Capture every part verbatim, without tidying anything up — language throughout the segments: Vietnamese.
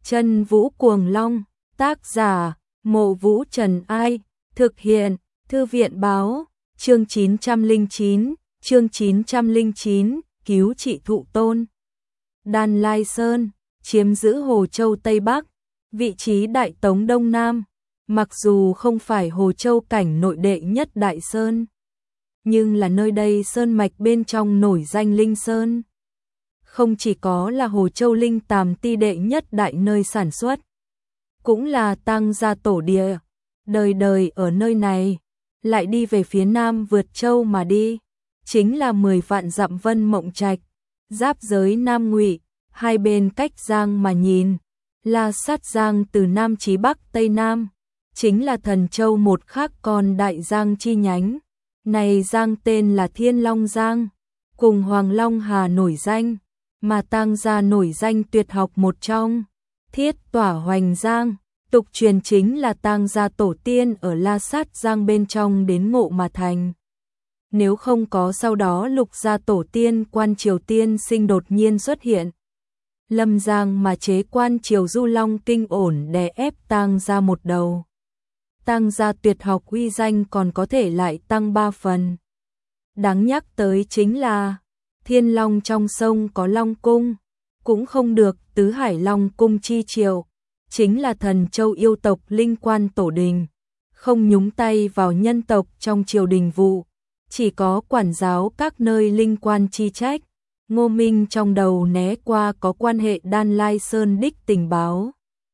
Chân Vũ Cuồng Long, tác giả, Mộ Vũ Trần Ai, thực hiện, Thư viện Báo, chương chín trăm lẻ chín, chương chín trăm lẻ chín, cứu trị thụ tôn. Đan Lai Sơn, chiếm giữ Hồ Châu Tây Bắc, vị trí Đại Tống Đông Nam, mặc dù không phải Hồ Châu cảnh nội đệ nhất Đại Sơn, nhưng là nơi đây sơn mạch bên trong nổi danh Linh Sơn. Không chỉ có là Hồ Châu Linh Tàm Ti đệ nhất đại nơi sản xuất, cũng là Tang gia tổ địa, đời đời ở nơi này, lại đi về phía nam vượt châu mà đi, chính là mười vạn dặm Vân Mộng Trạch, giáp giới Nam Ngụy, hai bên cách giang mà nhìn, là sát giang từ Nam chí Bắc Tây Nam, chính là Thần Châu một khác con đại giang chi nhánh. Này giang tên là Thiên Long Giang, cùng Hoàng Long Hà nổi danh, mà Tang gia nổi danh tuyệt học một trong, Thiết Tỏa Hoành Giang, tục truyền chính là Tang gia tổ tiên ở La Sát Giang bên trong đến ngộ mà thành. Nếu không có sau đó Lục gia tổ tiên quan triều tiên sinh đột nhiên xuất hiện, Lâm Giang mà chế quan triều Du Long kinh ổn đè ép Tang gia một đầu. Tang gia tuyệt học uy danh còn có thể lại tăng ba phần. Đáng nhắc tới chính là Thiên Long trong sông có Long cung, cũng không được Tứ Hải Long cung chi triều, chính là Thần Châu yêu tộc linh quan tổ đình, không nhúng tay vào nhân tộc trong triều đình vụ, chỉ có quản giáo các nơi linh quan chi trách. Ngô Minh trong đầu né qua có quan hệ Đan Lai Sơn đích tình báo,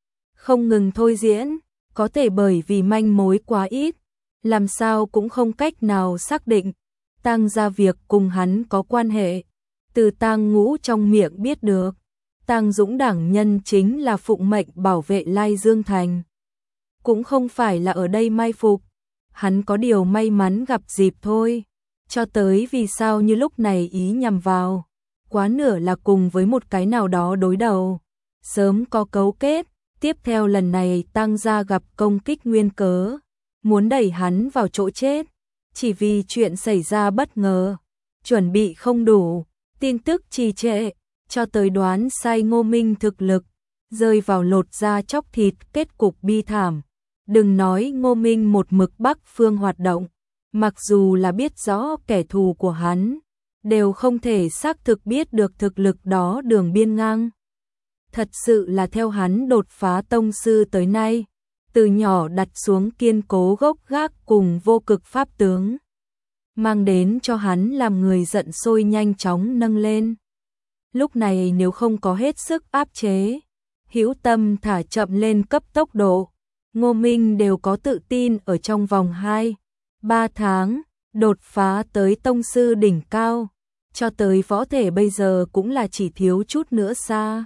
không ngừng thôi diễn. Có thể bởi vì manh mối quá ít, làm sao cũng không cách nào xác định Tang gia việc cùng hắn có quan hệ. Từ Tang Ngũ trong miệng biết được, Tang Dũng đảng nhân chính là phụng mệnh bảo vệ Lai Dương Thành, cũng không phải là ở đây mai phục, hắn có điều may mắn gặp dịp thôi. Cho tới vì sao như lúc này ý nhằm vào, quá nửa là cùng với một cái nào đó đối đầu, sớm có cấu kết. Tiếp theo lần này Tang gia gặp công kích nguyên cớ, muốn đẩy hắn vào chỗ chết, chỉ vì chuyện xảy ra bất ngờ, chuẩn bị không đủ, tin tức trì trệ, cho tới đoán sai Ngô Minh thực lực, rơi vào lột da chóc thịt kết cục bi thảm. Đừng nói Ngô Minh một mực Bắc phương hoạt động, mặc dù là biết rõ kẻ thù của hắn, đều không thể xác thực biết được thực lực đó đường biên ngang. Thật sự là theo hắn đột phá tông sư tới nay, từ nhỏ đặt xuống kiên cố gốc gác cùng vô cực pháp tướng, mang đến cho hắn làm người giận sôi nhanh chóng nâng lên. Lúc này nếu không có hết sức áp chế, hữu tâm thả chậm lên cấp tốc độ, Ngô Minh đều có tự tin ở trong vòng hai, ba tháng, đột phá tới tông sư đỉnh cao, cho tới võ thể bây giờ cũng là chỉ thiếu chút nữa xa.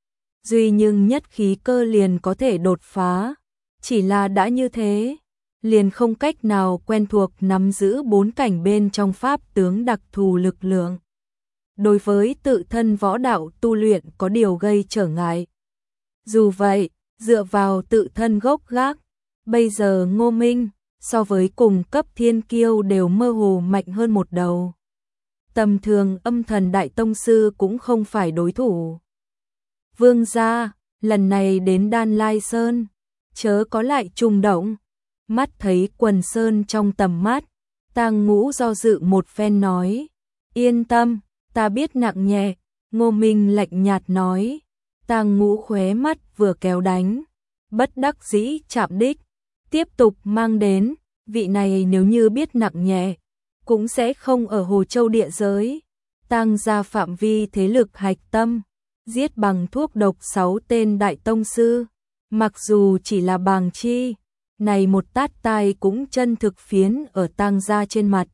Duy nhưng nhất khí cơ liền có thể đột phá, chỉ là đã như thế, liền không cách nào quen thuộc nắm giữ bốn cảnh bên trong pháp tướng đặc thù lực lượng. Đối với tự thân võ đạo tu luyện có điều gây trở ngại. Dù vậy, dựa vào tự thân gốc gác, bây giờ Ngô Minh, so với cùng cấp thiên kiêu đều mơ hồ mạnh hơn một đầu. Tầm thường âm thần đại tông sư cũng không phải đối thủ. Vương gia, lần này đến Đan Lai Sơn, chớ có lại trùng động. Mắt thấy quần sơn trong tầm mắt, Tang Ngũ do dự một phen nói, yên tâm, ta biết nặng nhẹ. Ngô Minh lạnh nhạt nói, Tang Ngũ khóe mắt vừa kéo đánh, bất đắc dĩ chạm đích, tiếp tục mang đến, vị này nếu như biết nặng nhẹ, cũng sẽ không ở Hồ Châu địa giới, Tang gia phạm vi thế lực hạch tâm. Giết bằng thuốc độc sáu tên đại tông sư, mặc dù chỉ là bàng chi, này một tát tai cũng chân thực phiến ở Tang gia trên mặt.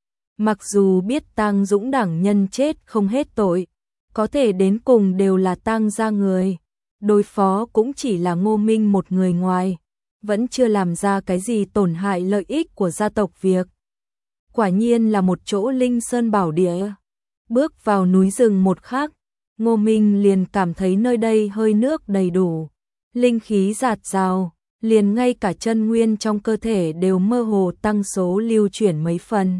Mặc dù biết Tang Dũng đảng nhân chết không hết tội, có thể đến cùng đều là Tang gia người, đối phó cũng chỉ là Ngô Minh một người ngoài, vẫn chưa làm ra cái gì tổn hại lợi ích của gia tộc việc. Quả nhiên là một chỗ linh sơn bảo địa. Bước vào núi rừng một khắc, Ngô Minh liền cảm thấy nơi đây hơi nước đầy đủ, linh khí dạt dào, liền ngay cả chân nguyên trong cơ thể đều mơ hồ tăng số lưu chuyển mấy phần.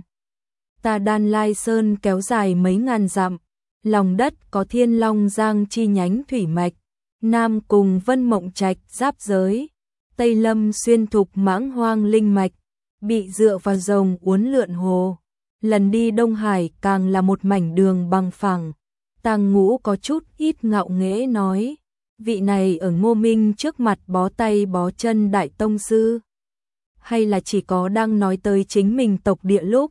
Ta Đan Lai Sơn kéo dài mấy ngàn dặm, lòng đất có Thiên Long Giang chi nhánh thủy mạch, Nam cùng Vân Mộng Trạch giáp giới, Tây Lâm xuyên thục mãng hoang linh mạch, bị dựa vào rồng uốn lượn hồ. Lần đi Đông Hải càng là một mảnh đường bằng phẳng. Tang Ngũ có chút ít ngạo nghễ nói, vị này ở Ngô Minh trước mặt bó tay bó chân đại tông sư, hay là chỉ có đang nói tới chính mình tộc địa lúc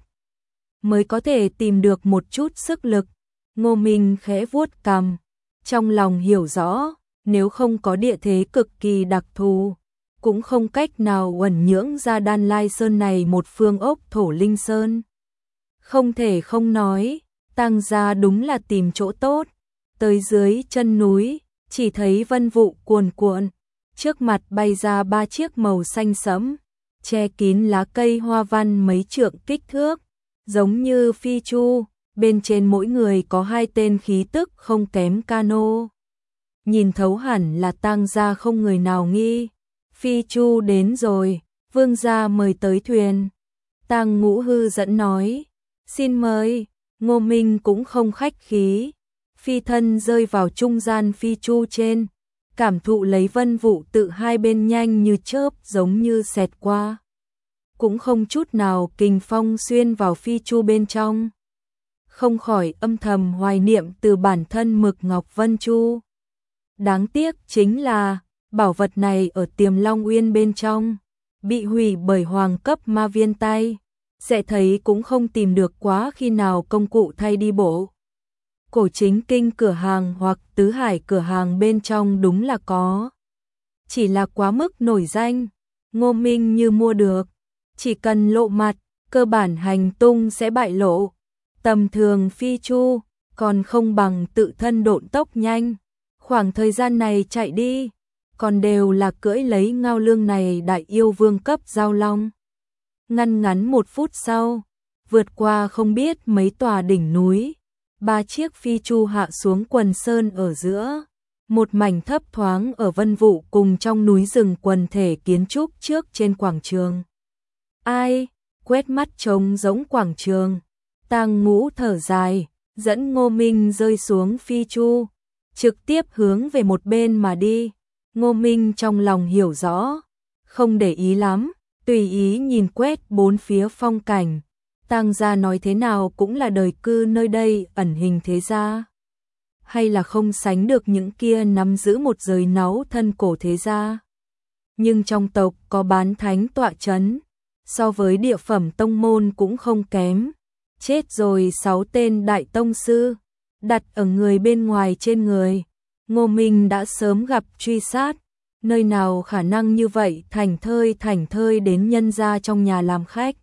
mới có thể tìm được một chút sức lực. Ngô Minh khẽ vuốt cằm, trong lòng hiểu rõ, nếu không có địa thế cực kỳ đặc thù, cũng không cách nào uẩn nhưỡng ra Đan Lai Sơn này một phương ốc thổ linh sơn. Không thể không nói, Tang gia đúng là tìm chỗ tốt. Tới dưới chân núi, chỉ thấy vân vụ cuồn cuộn, trước mặt bay ra ba chiếc màu xanh sẫm, che kín lá cây hoa văn mấy trượng kích thước, giống như phi chu, bên trên mỗi người có hai tên khí tức không kém cano. Nhìn thấu hẳn là Tang gia không người nào nghi. Phi chu đến rồi, vương gia mời tới thuyền. Tang Ngũ hư dẫn nói, xin mời. Ngô Minh cũng không khách khí, phi thân rơi vào trung gian phi chu trên, cảm thụ lấy vân vụ tự hai bên nhanh như chớp giống như xẹt qua. Cũng không chút nào kình phong xuyên vào phi chu bên trong. Không khỏi âm thầm hoài niệm từ bản thân mực ngọc vân chu. Đáng tiếc chính là, bảo vật này ở Tiềm Long Uyên bên trong, bị hủy bởi hoàng cấp ma viên tay. Sẽ thấy cũng không tìm được quá khi nào công cụ thay đi bộ. Cổ chính kinh cửa hàng hoặc tứ hải cửa hàng bên trong đúng là có. Chỉ là quá mức nổi danh, Ngô Minh như mua được. Chỉ cần lộ mặt, cơ bản hành tung sẽ bại lộ. Tầm thường phi chu, còn không bằng tự thân độn tốc nhanh. Khoảng thời gian này chạy đi, còn đều là cưỡi lấy ngao lương này đại yêu vương cấp giao long. Ngăn ngắn một phút sau, vượt qua không biết mấy tòa đỉnh núi, ba chiếc phi chu hạ xuống quần sơn ở giữa, một mảnh thấp thoáng ở vân vụ cùng trong núi rừng quần thể kiến trúc trước trên quảng trường. Ai, quét mắt trông giống quảng trường, Tang Ngũ thở dài, dẫn Ngô Minh rơi xuống phi chu, trực tiếp hướng về một bên mà đi. Ngô Minh trong lòng hiểu rõ, không để ý lắm. Tùy ý nhìn quét bốn phía phong cảnh, Tang gia nói thế nào cũng là đời cư nơi đây ẩn hình thế gia. Hay là không sánh được những kia nắm giữ một giới náu thân cổ thế gia. Nhưng trong tộc có bán thánh tọa chấn, so với địa phẩm tông môn cũng không kém. Chết rồi sáu tên đại tông sư, đặt ở người bên ngoài trên người. Ngô Minh đã sớm gặp truy sát. Nơi nào khả năng như vậy thành thơi thành thơi đến nhân gia trong nhà làm khách.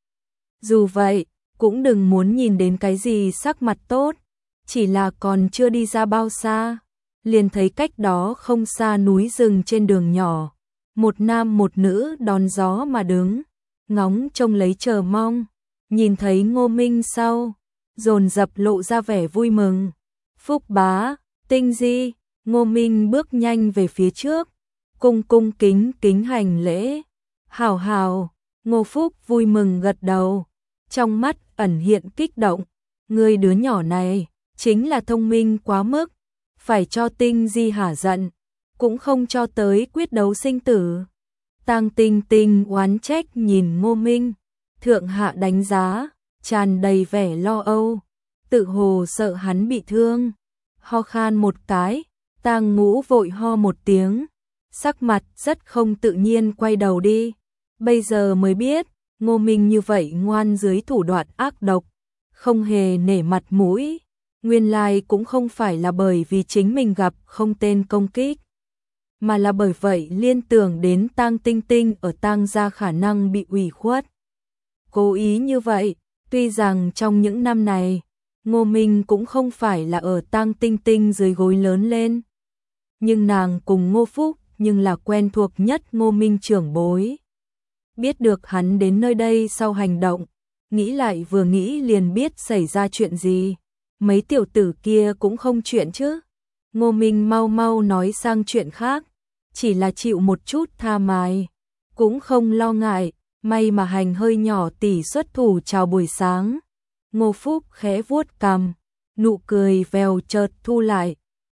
Dù vậy, cũng đừng muốn nhìn đến cái gì sắc mặt tốt, chỉ là còn chưa đi ra bao xa, liền thấy cách đó không xa núi rừng trên đường nhỏ, một nam một nữ đón gió mà đứng, ngóng trông lấy chờ mong, nhìn thấy Ngô Minh sau, dồn dập lộ ra vẻ vui mừng. Phúc bá, Tinh Di, Ngô Minh bước nhanh về phía trước, cung cung kính kính hành lễ. Hảo hảo, Ngô Phúc vui mừng gật đầu, trong mắt ẩn hiện kích động. Người đứa nhỏ này, chính là thông minh quá mức, phải cho Tinh Di hả giận, cũng không cho tới quyết đấu sinh tử. Tang Tinh Tinh oán trách nhìn Ngô Minh, thượng hạ đánh giá, tràn đầy vẻ lo âu, tự hồ sợ hắn bị thương. Ho khan một cái, Tang Ngũ vội ho một tiếng, sắc mặt rất không tự nhiên quay đầu đi. Bây giờ mới biết, Ngô Minh như vậy ngoan dưới thủ đoạn ác độc, không hề nể mặt mũi. Nguyên lai cũng không phải là bởi vì chính mình gặp không tên công kích, mà là bởi vậy liên tưởng đến Tang Tinh Tinh ở Tang gia khả năng bị ủy khuất. Cố ý như vậy, tuy rằng trong những năm này, Ngô Minh cũng không phải là ở Tang Tinh Tinh dưới gối lớn lên, nhưng nàng cùng Ngô Phúc nhưng là quen thuộc nhất Ngô Minh trưởng bối. Biết được hắn đến nơi đây sau hành động, nghĩ lại vừa nghĩ liền biết xảy ra chuyện gì. Mấy tiểu tử kia cũng không chuyện chứ. Ngô Minh mau mau nói sang chuyện khác, chỉ là chịu một chút tha mài, cũng không lo ngại, may mà hành hơi nhỏ tỷ xuất thủ chào buổi sáng. Ngô Phúc khẽ vuốt cằm, nụ cười vèo chợt thu lại,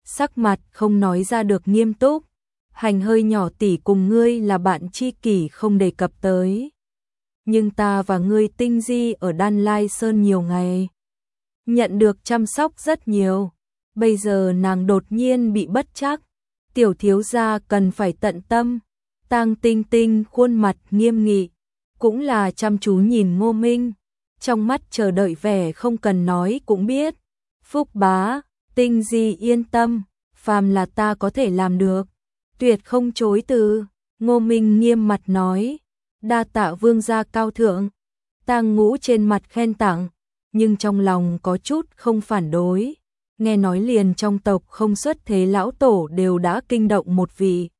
sắc mặt không nói ra được nghiêm túc. Hành hơi nhỏ tỷ cùng ngươi là bạn tri kỷ không đề cập tới. Nhưng ta và ngươi Tinh Di ở Đan Lai Sơn nhiều ngày. Nhận được chăm sóc rất nhiều. Bây giờ nàng đột nhiên bị bất trắc. Tiểu thiếu gia cần phải tận tâm. Tang Tinh Tinh khuôn mặt nghiêm nghị. Cũng là chăm chú nhìn Ngô Minh. Trong mắt chờ đợi vẻ không cần nói cũng biết. Phúc bá, Tinh Di yên tâm. Phàm là ta có thể làm được. Tuyệt không chối từ. Ngô Minh nghiêm mặt nói. Đa tạ vương gia cao thượng. Tang Ngũ trên mặt khen tặng. Nhưng trong lòng có chút không phản đối. Nghe nói liền trong tộc không xuất thế lão tổ đều đã kinh động một vị.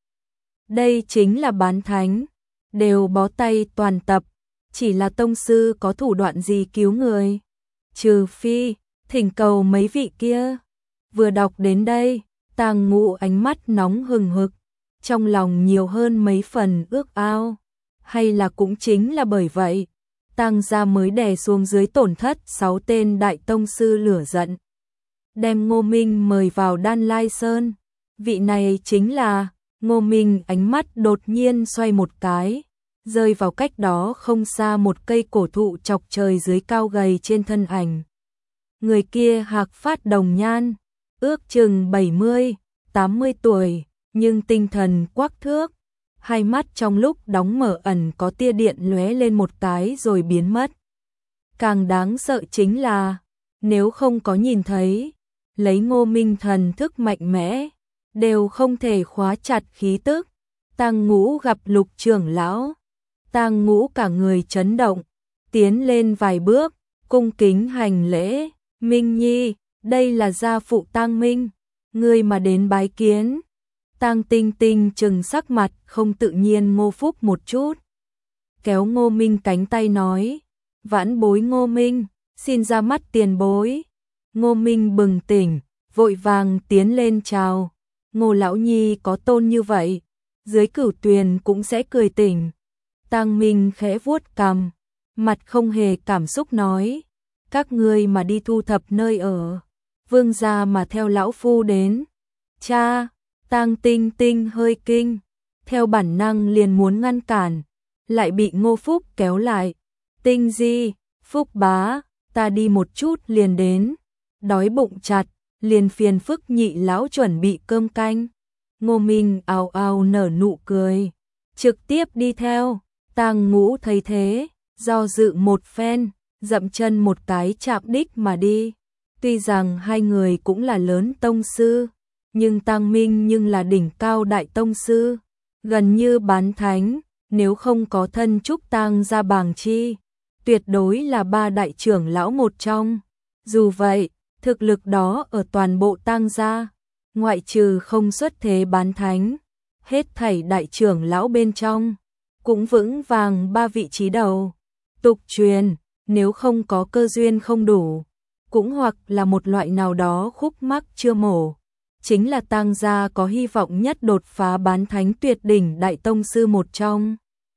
Đây chính là bán thánh. Đều bó tay toàn tập. Chỉ là tông sư có thủ đoạn gì cứu người. Trừ phi, thỉnh cầu mấy vị kia. Vừa đọc đến đây, Tang Ngũ ánh mắt nóng hừng hực. Trong lòng nhiều hơn mấy phần ước ao. Hay là cũng chính là bởi vậy. Tang gia mới đè xuống dưới tổn thất sáu tên đại tông sư lửa giận. Đem Ngô Minh mời vào Đan Lai Sơn. Vị này chính là, Ngô Minh ánh mắt đột nhiên xoay một cái, rơi vào cách đó không xa một cây cổ thụ chọc trời dưới cao gầy trên thân ảnh. Người kia hạc phát đồng nhan, ước chừng bảy mươi, tám mươi tuổi, nhưng tinh thần quắc thước. Hai mắt trong lúc đóng mở ẩn có tia điện lóe lên một cái rồi biến mất. Càng đáng sợ chính là, nếu không có nhìn thấy, lấy Ngô Minh thần thức mạnh mẽ, đều không thể khóa chặt khí tức. Tang Ngũ gặp Lục trưởng lão, Tang Ngũ cả người chấn động, tiến lên vài bước, cung kính hành lễ. Minh Nhi, đây là gia phụ Tang Minh, ngươi mà đến bái kiến. Tang Tinh Tinh trừng sắc mặt không tự nhiên Ngô Phúc một chút. Kéo Ngô Minh cánh tay nói, vãn bối Ngô Minh, xin ra mắt tiền bối. Ngô Minh bừng tỉnh, vội vàng tiến lên chào. Ngô lão nhi có tôn như vậy, dưới cửu tuyền cũng sẽ cười tỉnh. Tang Minh khẽ vuốt cằm, mặt không hề cảm xúc nói, các ngươi mà đi thu thập nơi ở, vương gia mà theo lão phu đến. Cha, Tang Tinh Tinh hơi kinh, theo bản năng liền muốn ngăn cản, lại bị Ngô Phúc kéo lại. Tinh Di, Phúc bá, ta đi một chút liền đến, đói bụng chặt, liền phiền phức nhị lão chuẩn bị cơm canh. Ngô Minh ào ào nở nụ cười, trực tiếp đi theo. Tang Ngũ thấy thế, do dự một phen, dậm chân một cái chạm đích mà đi. Tuy rằng hai người cũng là lớn tông sư, nhưng Tang Minh nhưng là đỉnh cao đại tông sư, gần như bán thánh, nếu không có thân trúc Tang gia bàng chi, tuyệt đối là ba đại trưởng lão một trong. Dù vậy, thực lực đó ở toàn bộ Tang gia, ngoại trừ không xuất thế bán thánh, hết thảy đại trưởng lão bên trong, cũng vững vàng ba vị trí đầu. Tục truyền, nếu không có cơ duyên không đủ, cũng hoặc là một loại nào đó khúc mắc chưa mổ, chính là Tang gia có hy vọng nhất đột phá bán thánh tuyệt đỉnh đại tông sư một trong.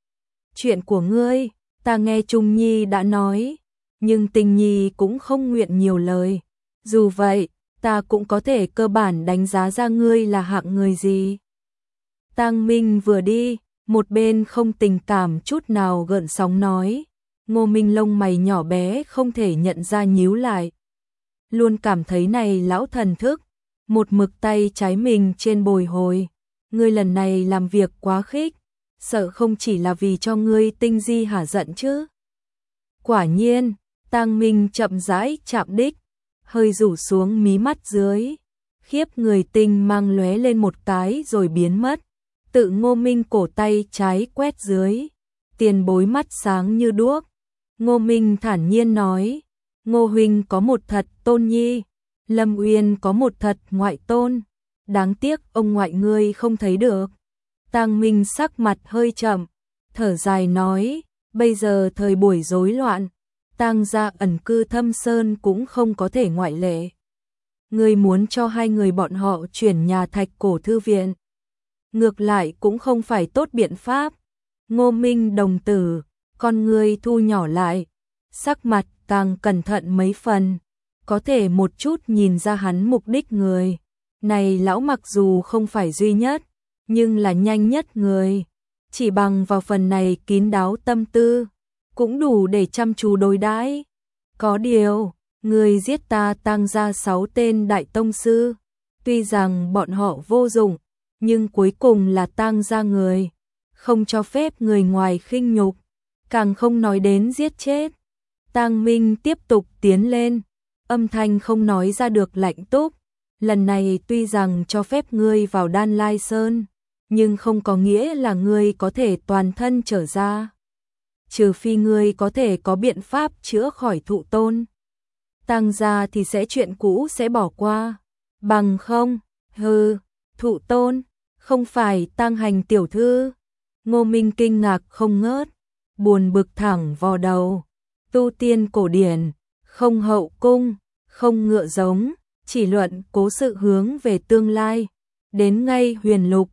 Chuyện của ngươi, ta nghe Trung Nhi đã nói, nhưng Tình Nhi cũng không nguyện nhiều lời. Dù vậy, ta cũng có thể cơ bản đánh giá ra ngươi là hạng người gì. Tang Minh vừa đi, một bên không tình cảm chút nào gợn sóng nói. Ngô Minh lông mày nhỏ bé không thể nhận ra nhíu lại. Luôn cảm thấy này lão thần thức, một mực tay trái mình trên bồi hồi. Ngươi lần này làm việc quá khích, sợ không chỉ là vì cho ngươi Tinh Di hả giận chứ. Quả nhiên, Tang Minh chậm rãi chạm đích, hơi rủ xuống mí mắt dưới, khiếp người tinh mang lóe lên một cái rồi biến mất. Tự Ngô Minh cổ tay trái quét dưới, tiền bối mắt sáng như đuốc. Ngô Minh thản nhiên nói, Ngô huynh có một thật tôn nhi, Lâm Uyên có một thật ngoại tôn, đáng tiếc ông ngoại ngươi không thấy được. Tang Minh sắc mặt hơi chậm, thở dài nói, bây giờ thời buổi rối loạn, Tang gia ẩn cư thâm sơn cũng không có thể ngoại lệ. Ngươi muốn cho hai người bọn họ chuyển nhà Thạch Cổ thư viện, ngược lại cũng không phải tốt biện pháp. Ngô Minh đồng tử, con ngươi thu nhỏ lại, sắc mặt càng cẩn thận mấy phần, có thể một chút nhìn ra hắn mục đích người. Này lão mặc dù không phải duy nhất, nhưng là nhanh nhất người. Chỉ bằng vào phần này kín đáo tâm tư, cũng đủ để chăm chú đối đãi. Có điều, người giết ta Tang gia sáu tên đại tông sư, tuy rằng bọn họ vô dụng, nhưng cuối cùng là Tang gia người, không cho phép người ngoài khinh nhục, càng không nói đến giết chết. Tang Minh tiếp tục tiến lên, âm thanh không nói ra được lạnh túc, lần này tuy rằng cho phép ngươi vào Đan Lai Sơn, nhưng không có nghĩa là ngươi có thể toàn thân trở ra. Trừ phi ngươi có thể có biện pháp chữa khỏi Thụ Tôn. Tang gia thì sẽ chuyện cũ sẽ bỏ qua. Bằng không, hừ, Thụ Tôn, không phải Tang Hành tiểu thư. Ngô Minh kinh ngạc không ngớt, buồn bực thẳng vò đầu. Tu tiên cổ điển, không hậu cung, không ngựa giống, chỉ luận cố sự hướng về tương lai. Đến ngay huyền lục,